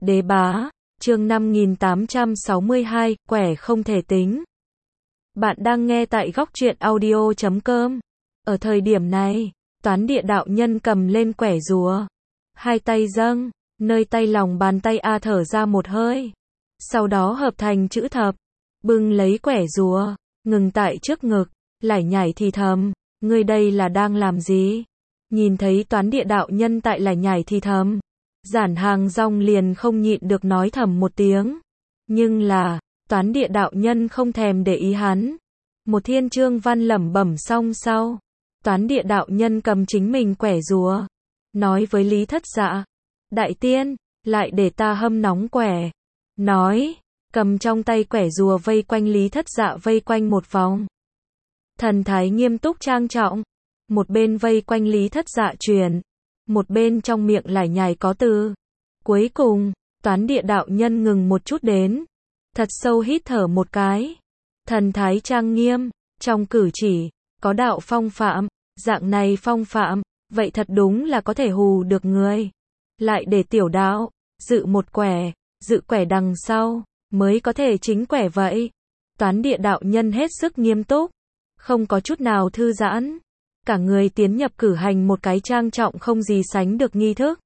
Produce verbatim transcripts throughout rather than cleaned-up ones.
Đế bá, chương năm nghìn tám trăm sáu mươi hai, quẻ không thể tính. Bạn đang nghe tại góc truyện audio chấm com. Ở thời điểm này, Toán Địa đạo nhân cầm lên quẻ rùa. Hai tay dâng, nơi tay lòng bàn tay A thở ra một hơi. Sau đó hợp thành chữ thập. Bưng lấy quẻ rùa, ngừng tại trước ngực, lải nhải thì thầm, ngươi đây là đang làm gì? Nhìn thấy Toán Địa đạo nhân tại lải nhải thì thầm. Giản Hàng Rong liền không nhịn được nói thầm một tiếng. Nhưng là, Toán Địa đạo nhân không thèm để ý hắn. Một thiên chương văn lẩm bẩm xong sau. Toán Địa đạo nhân cầm chính mình quẻ rùa. Nói với Lý Thất Dạ. Đại tiên, lại để ta hâm nóng quẻ. Nói, cầm trong tay quẻ rùa vây quanh Lý Thất Dạ vây quanh một vòng. Thần thái nghiêm túc trang trọng. Một bên vây quanh Lý Thất Dạ truyền. Một bên trong miệng lải nhải có từ. Cuối cùng, Toán Địa đạo nhân ngừng một chút đến. Thật sâu hít thở một cái. Thần thái trang nghiêm, trong cử chỉ, có đạo phong phạm, dạng này phong phạm, vậy thật đúng là có thể hù được người. Lại để tiểu đạo, dự một quẻ, dự quẻ đằng sau, mới có thể chính quẻ vậy. Toán Địa đạo nhân hết sức nghiêm túc, không có chút nào thư giãn. Cả người tiến nhập cử hành một cái trang trọng không gì sánh được nghi thức.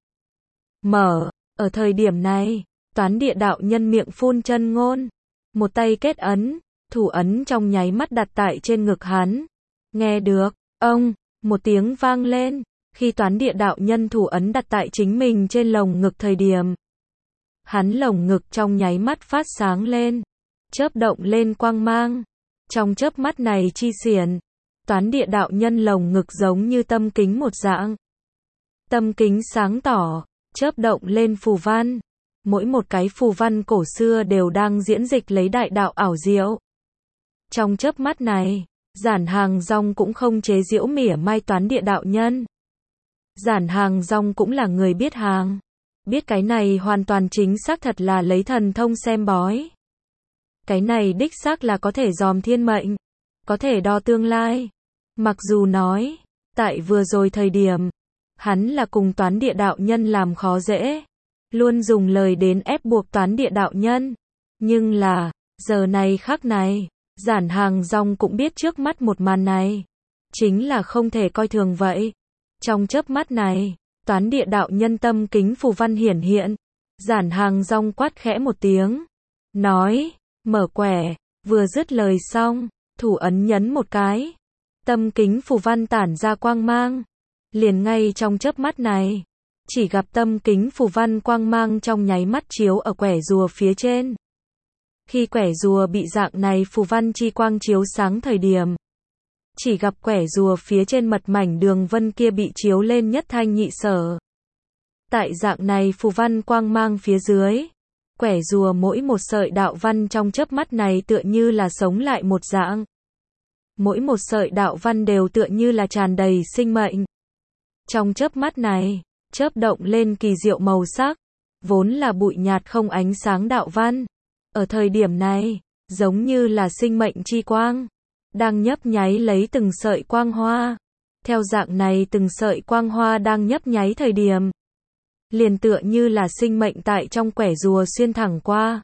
Mở, ở thời điểm này, Toán Địa đạo nhân miệng phun chân ngôn. Một tay kết ấn, thủ ấn trong nháy mắt đặt tại trên ngực hắn. Nghe được, ông, một tiếng vang lên, khi Toán Địa đạo nhân thủ ấn đặt tại chính mình trên lồng ngực thời điểm. Hắn lồng ngực trong nháy mắt phát sáng lên, chớp động lên quang mang. Trong chớp mắt này chi xiển, Toán Địa đạo nhân lồng ngực giống như tâm kính một dạng. Tâm kính sáng tỏ, chớp động lên phù văn. Mỗi một cái phù văn cổ xưa đều đang diễn dịch lấy đại đạo ảo diệu. Trong chớp mắt này, Giản Hàng Rong cũng không chế giễu mỉa mai Toán Địa đạo nhân. Giản Hàng Rong cũng là người biết hàng. Biết cái này hoàn toàn chính xác thật là lấy thần thông xem bói. Cái này đích xác là có thể dòm thiên mệnh, có thể đo tương lai. Mặc dù nói, tại vừa rồi thời điểm, hắn là cùng Toán Địa đạo nhân làm khó dễ. Luôn dùng lời đến ép buộc Toán Địa đạo nhân. Nhưng là, giờ này khắc này, Giản Hàng Rong cũng biết trước mắt một màn này. Chính là không thể coi thường vậy. Trong chớp mắt này, Toán Địa đạo nhân tâm kính phù văn hiển hiện. Giản Hàng Rong quát khẽ một tiếng. Nói, mở quẻ, vừa dứt lời xong, thủ ấn nhấn một cái. Tâm kính phù văn tản ra quang mang. Liền ngay trong chớp mắt này. Chỉ gặp tâm kính phù văn quang mang trong nháy mắt chiếu ở quẻ rùa phía trên. Khi quẻ rùa bị dạng này phù văn chi quang chiếu sáng thời điểm. Chỉ gặp quẻ rùa phía trên mật mảnh đường vân kia bị chiếu lên nhất thanh nhị sở. Tại dạng này phù văn quang mang phía dưới. Quẻ rùa mỗi một sợi đạo văn trong chớp mắt này tựa như là sống lại một dạng. Mỗi một sợi đạo văn đều tựa như là tràn đầy sinh mệnh. Trong chớp mắt này, chớp động lên kỳ diệu màu sắc, vốn là bụi nhạt không ánh sáng đạo văn. Ở thời điểm này, giống như là sinh mệnh chi quang, đang nhấp nháy lấy từng sợi quang hoa. Theo dạng này từng sợi quang hoa đang nhấp nháy thời điểm, liền tựa như là sinh mệnh tại trong quẻ rùa xuyên thẳng qua.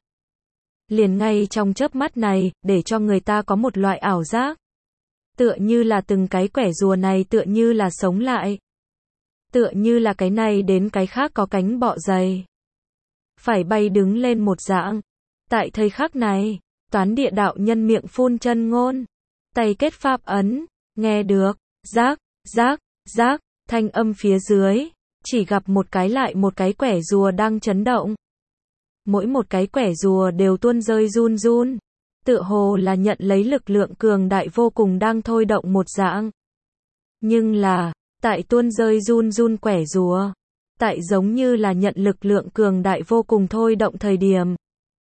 Liền ngay trong chớp mắt này, để cho người ta có một loại ảo giác. Tựa như là từng cái quẻ rùa này tựa như là sống lại. Tựa như là cái này đến cái khác có cánh bọ dày. Phải bay đứng lên một dạng. Tại thời khắc này, Toán Địa đạo nhân miệng phun chân ngôn. Tay kết pháp ấn, nghe được, giác, giác, giác, thanh âm phía dưới. Chỉ gặp một cái lại một cái quẻ rùa đang chấn động. Mỗi một cái quẻ rùa đều tuôn rơi run run. Tựa hồ là nhận lấy lực lượng cường đại vô cùng đang thôi động một dạng. Nhưng là, tại tuôn rơi run run quẻ rùa, tại giống như là nhận lực lượng cường đại vô cùng thôi động thời điểm.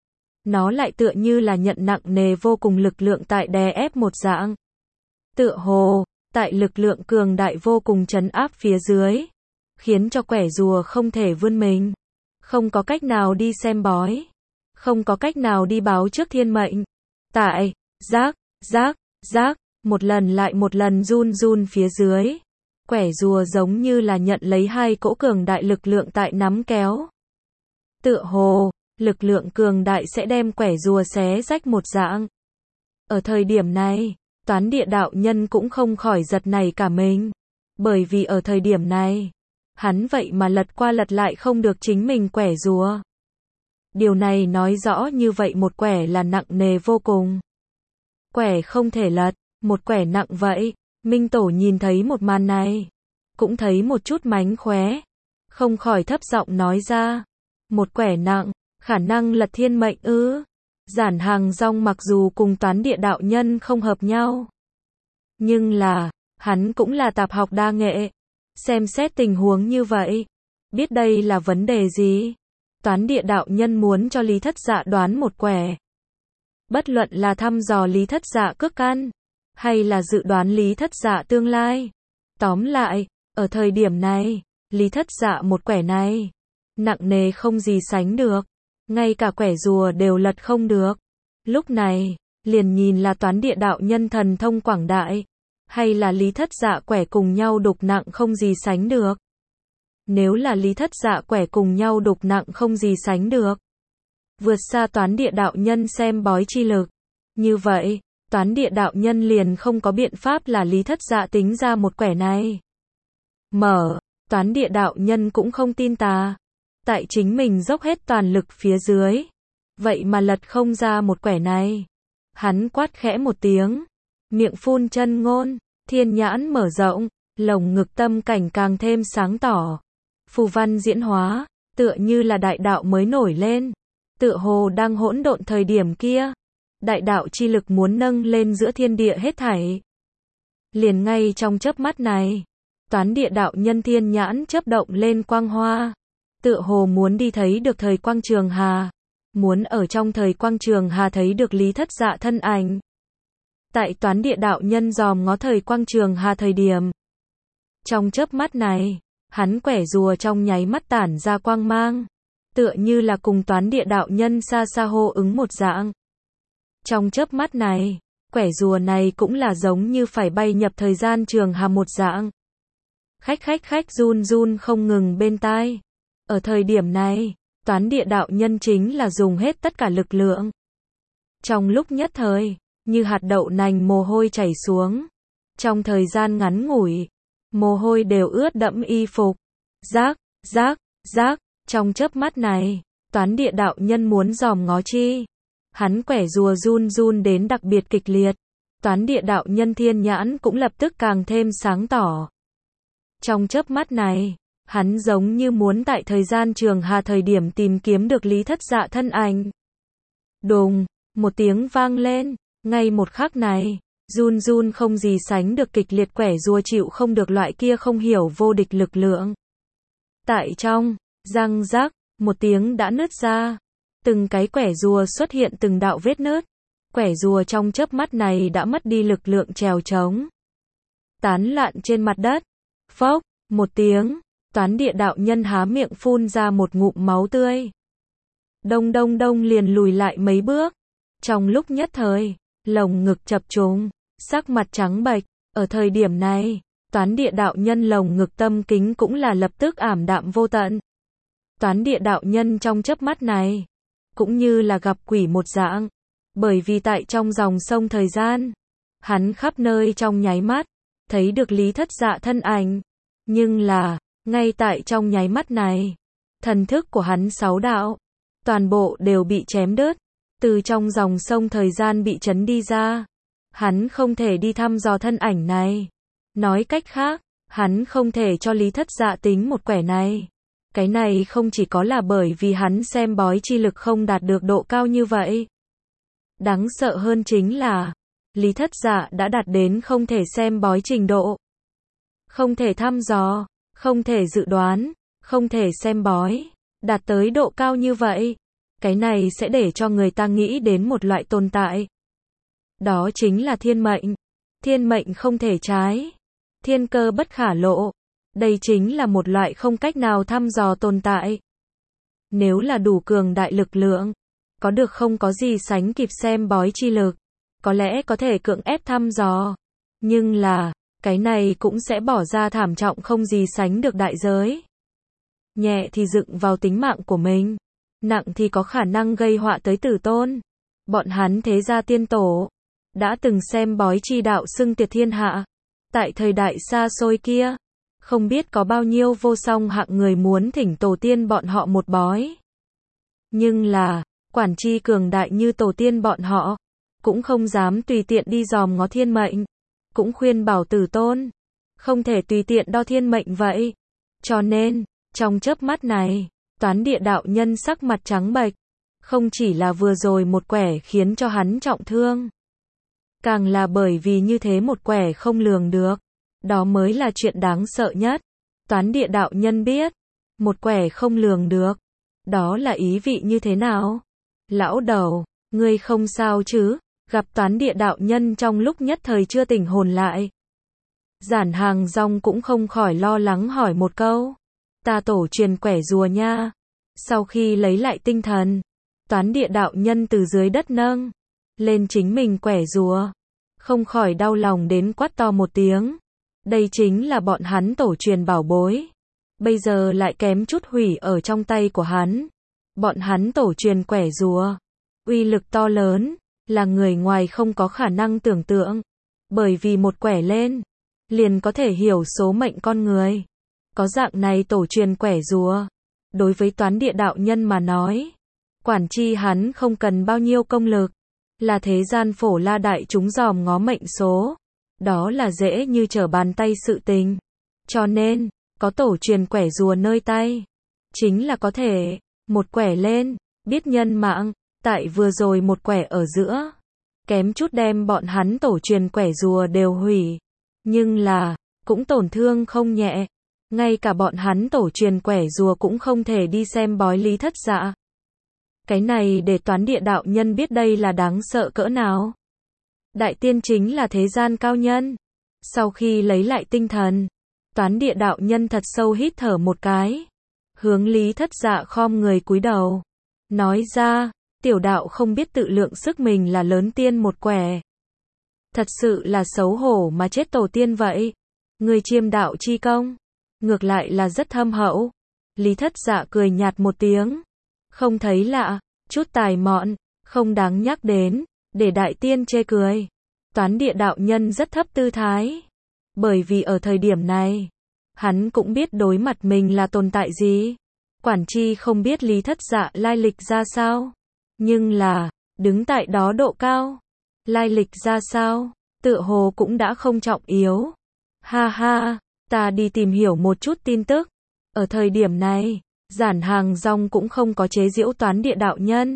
Nó lại tựa như là nhận nặng nề vô cùng lực lượng tại đè ép một dạng. Tựa hồ, tại lực lượng cường đại vô cùng trấn áp phía dưới, khiến cho quẻ rùa không thể vươn mình, không có cách nào đi xem bói, không có cách nào đi báo trước thiên mệnh. Tại, giác, giác, giác, một lần lại một lần run run phía dưới. Quẻ rùa giống như là nhận lấy hai cỗ cường đại lực lượng tại nắm kéo. Tựa hồ, lực lượng cường đại sẽ đem quẻ rùa xé rách một dạng. Ở thời điểm này, toán địa đạo nhân cũng không khỏi giật nảy cả mình. Bởi vì ở thời điểm này, hắn vậy mà lật qua lật lại không được chính mình quẻ rùa. Điều này nói rõ như vậy một quẻ là nặng nề vô cùng. Quẻ không thể lật, một quẻ nặng vậy. Minh Tổ nhìn thấy một màn này, cũng thấy một chút mánh khóe, không khỏi thấp giọng nói ra. Một quẻ nặng, khả năng lật thiên mệnh ư? Giản Hàng Rong mặc dù cùng toán địa đạo nhân không hợp nhau, nhưng là, hắn cũng là tạp học đa nghệ. Xem xét tình huống như vậy, biết đây là vấn đề gì. Toán địa đạo nhân muốn cho Lý Thất Dạ đoán một quẻ. Bất luận là thăm dò Lý Thất Dạ cước căn, hay là dự đoán Lý Thất Dạ tương lai. Tóm lại, ở thời điểm này, Lý Thất Dạ một quẻ này, nặng nề không gì sánh được. Ngay cả quẻ rùa đều lật không được. Lúc này, liền nhìn là toán địa đạo nhân thần thông quảng đại, hay là Lý Thất Dạ quẻ cùng nhau đục nặng không gì sánh được. Nếu là Lý Thất Dạ quẻ cùng nhau đục nặng không gì sánh được, vượt xa toán địa đạo nhân xem bói chi lực. Như vậy, toán địa đạo nhân liền không có biện pháp là Lý Thất Dạ tính ra một quẻ này. Mở, toán địa đạo nhân cũng không tin tà. Tại chính mình dốc hết toàn lực phía dưới, vậy mà lật không ra một quẻ này. Hắn quát khẽ một tiếng, miệng phun chân ngôn, thiên nhãn mở rộng, lồng ngực tâm cảnh càng thêm sáng tỏ. Phù văn diễn hóa, tựa như là đại đạo mới nổi lên, tựa hồ đang hỗn độn thời điểm kia. Đại đạo chi lực muốn nâng lên giữa thiên địa hết thảy. Liền ngay trong chớp mắt này, toán địa đạo nhân thiên nhãn chớp động lên quang hoa. Tựa hồ muốn đi thấy được thời quang trường hà, muốn ở trong thời quang trường hà thấy được Lý Thất Dạ thân ảnh. Tại toán địa đạo nhân dòm ngó thời quang trường hà thời điểm, trong chớp mắt này, hắn quẻ rùa trong nháy mắt tản ra quang mang, tựa như là cùng toán địa đạo nhân xa xa hô ứng một dạng. Trong chớp mắt này, quẻ rùa này cũng là giống như phải bay nhập thời gian trường hà một dạng. Khách khách khách run run không ngừng bên tai. Ở thời điểm này, toán địa đạo nhân chính là dùng hết tất cả lực lượng. Trong lúc nhất thời, như hạt đậu nành mồ hôi chảy xuống. Trong thời gian ngắn ngủi, mồ hôi đều ướt đẫm y phục. Rác, rác, rác, trong chớp mắt này, toán địa đạo nhân muốn dòm ngó chi. Hắn quẻ rùa run run đến đặc biệt kịch liệt. Toán địa đạo nhân thiên nhãn cũng lập tức càng thêm sáng tỏ. Trong chớp mắt này, hắn giống như muốn tại thời gian trường hà thời điểm tìm kiếm được Lý Thất Dạ thân ảnh. Đùng, một tiếng vang lên, ngay một khắc này, run run không gì sánh được kịch liệt quẻ rùa chịu không được loại kia không hiểu vô địch lực lượng. Tại trong, răng rác, một tiếng đã nứt ra. Từng cái quẻ rùa xuất hiện từng đạo vết nứt. Quẻ rùa trong chớp mắt này đã mất đi lực lượng trèo trống. Tán loạn trên mặt đất. Phốc, một tiếng. Toán địa đạo nhân há miệng phun ra một ngụm máu tươi. Đông đông đông liền lùi lại mấy bước. Trong lúc nhất thời, lồng ngực chập trùng, sắc mặt trắng bệch. Ở thời điểm này, toán địa đạo nhân lồng ngực tâm kính cũng là lập tức ảm đạm vô tận. Toán địa đạo nhân trong chớp mắt này, cũng như là gặp quỷ một dạng. Bởi vì tại trong dòng sông thời gian, hắn khắp nơi trong nháy mắt, thấy được Lý Thất Dạ thân ảnh. Nhưng là, ngay tại trong nháy mắt này, thần thức của hắn sáu đạo, toàn bộ đều bị chém đứt, từ trong dòng sông thời gian bị chấn đi ra. Hắn không thể đi thăm dò thân ảnh này. Nói cách khác, hắn không thể cho Lý Thất Dạ tính một quẻ này. Cái này không chỉ có là bởi vì hắn xem bói chi lực không đạt được độ cao như vậy. Đáng sợ hơn chính là, Lý Thất Dạ đã đạt đến không thể xem bói trình độ. Không thể thăm dò, không thể dự đoán, không thể xem bói, đạt tới độ cao như vậy. Cái này sẽ để cho người ta nghĩ đến một loại tồn tại. Đó chính là thiên mệnh. Thiên mệnh không thể trái. Thiên cơ bất khả lộ. Đây chính là một loại không cách nào thăm dò tồn tại. Nếu là đủ cường đại lực lượng, có được không có gì sánh kịp xem bói chi lực, có lẽ có thể cưỡng ép thăm dò. Nhưng là, cái này cũng sẽ bỏ ra thảm trọng không gì sánh được đại giới. Nhẹ thì dựng vào tính mạng của mình, nặng thì có khả năng gây họa tới tử tôn. Bọn hắn thế gia tiên tổ, đã từng xem bói chi đạo xưng tuyệt thiên hạ. Tại thời đại xa xôi kia, không biết có bao nhiêu vô song hạng người muốn thỉnh tổ tiên bọn họ một bói. Nhưng là, quản chi cường đại như tổ tiên bọn họ, cũng không dám tùy tiện đi dòm ngó thiên mệnh, cũng khuyên bảo tử tôn, không thể tùy tiện đo thiên mệnh vậy. Cho nên, trong chớp mắt này, Toán Địa đạo nhân sắc mặt trắng bệch, không chỉ là vừa rồi một quẻ khiến cho hắn trọng thương, càng là bởi vì như thế một quẻ không lường được, đó mới là chuyện đáng sợ nhất. Toán Địa đạo nhân biết, một quẻ không lường được, đó là ý vị như thế nào? Lão đầu, ngươi không sao chứ? Gặp Toán Địa đạo nhân trong lúc nhất thời chưa tỉnh hồn lại, Giản Hàng Rong cũng không khỏi lo lắng hỏi một câu. Ta tổ truyền quẻ rùa nha. Sau khi lấy lại tinh thần, Toán Địa đạo nhân từ dưới đất nâng lên chính mình quẻ rùa, không khỏi đau lòng đến quát to một tiếng. Đây chính là bọn hắn tổ truyền bảo bối, bây giờ lại kém chút hủy ở trong tay của hắn. Bọn hắn tổ truyền quẻ rùa, uy lực to lớn, là người ngoài không có khả năng tưởng tượng. Bởi vì một quẻ lên, liền có thể hiểu số mệnh con người. Có dạng này tổ truyền quẻ rùa, đối với Toán Địa đạo nhân mà nói, quản chi hắn không cần bao nhiêu công lực, là thế gian phổ la đại chúng dòm ngó mệnh số, đó là dễ như trở bàn tay sự tình. Cho nên, có tổ truyền quẻ rùa nơi tay, chính là có thể, một quẻ lên, biết nhân mạng. Tại vừa rồi một quẻ ở giữa, kém chút đem bọn hắn tổ truyền quẻ rùa đều hủy. Nhưng là, cũng tổn thương không nhẹ. Ngay cả bọn hắn tổ truyền quẻ rùa cũng không thể đi xem bói Lý Thất Dạ. Cái này để Toán Địa đạo nhân biết đây là đáng sợ cỡ nào. Đại tiên chính là thế gian cao nhân. Sau khi lấy lại tinh thần, Toán Địa đạo nhân thật sâu hít thở một cái, hướng Lý Thất Dạ khom người cúi đầu, nói ra, tiểu đạo không biết tự lượng sức mình là lớn tiên một quẻ. Thật sự là xấu hổ mà chết tổ tiên vậy. Người chiêm đạo chi công, ngược lại là rất thâm hậu. Lý Thất Dạ cười nhạt một tiếng, không thấy lạ, chút tài mọn, không đáng nhắc đến, để đại tiên chê cười. Toán Địa đạo nhân rất thấp tư thái, bởi vì ở thời điểm này, hắn cũng biết đối mặt mình là tồn tại gì. Quản chi không biết Lý Thất Dạ lai lịch ra sao, nhưng là, đứng tại đó độ cao, lai lịch ra sao, tựa hồ cũng đã không trọng yếu. Ha ha, ta đi tìm hiểu một chút tin tức. Ở thời điểm này, Giản Hàng Rong cũng không có chế giễu Toán Địa đạo nhân.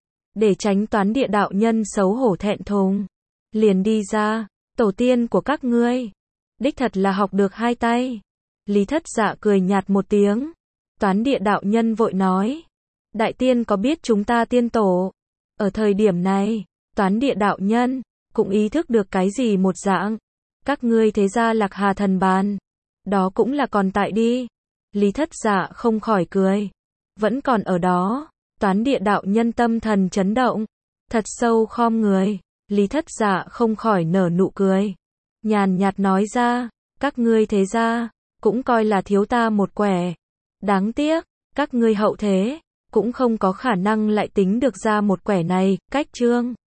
Để tránh Toán Địa đạo nhân xấu hổ thẹn thùng, liền đi ra, tổ tiên của các ngươi, đích thật là học được hai tay. Lý Thất Dạ cười nhạt một tiếng. Toán Địa đạo nhân vội nói, đại tiên có biết chúng ta tiên tổ? Ở thời điểm này, Toán Địa đạo nhân cũng ý thức được cái gì một dạng. Các ngươi thế gia Lạc Hà thần bàn, đó cũng là còn tại đi. Lý Thất Dạ không khỏi cười, vẫn còn ở đó. Toán Địa đạo nhân tâm thần chấn động, thật sâu khom người. Lý Thất Dạ không khỏi nở nụ cười, nhàn nhạt nói ra, các ngươi thế gia cũng coi là thiếu ta một quẻ. Đáng tiếc, các ngươi hậu thế cũng không có khả năng lại tính được ra một quẻ này. Cách chương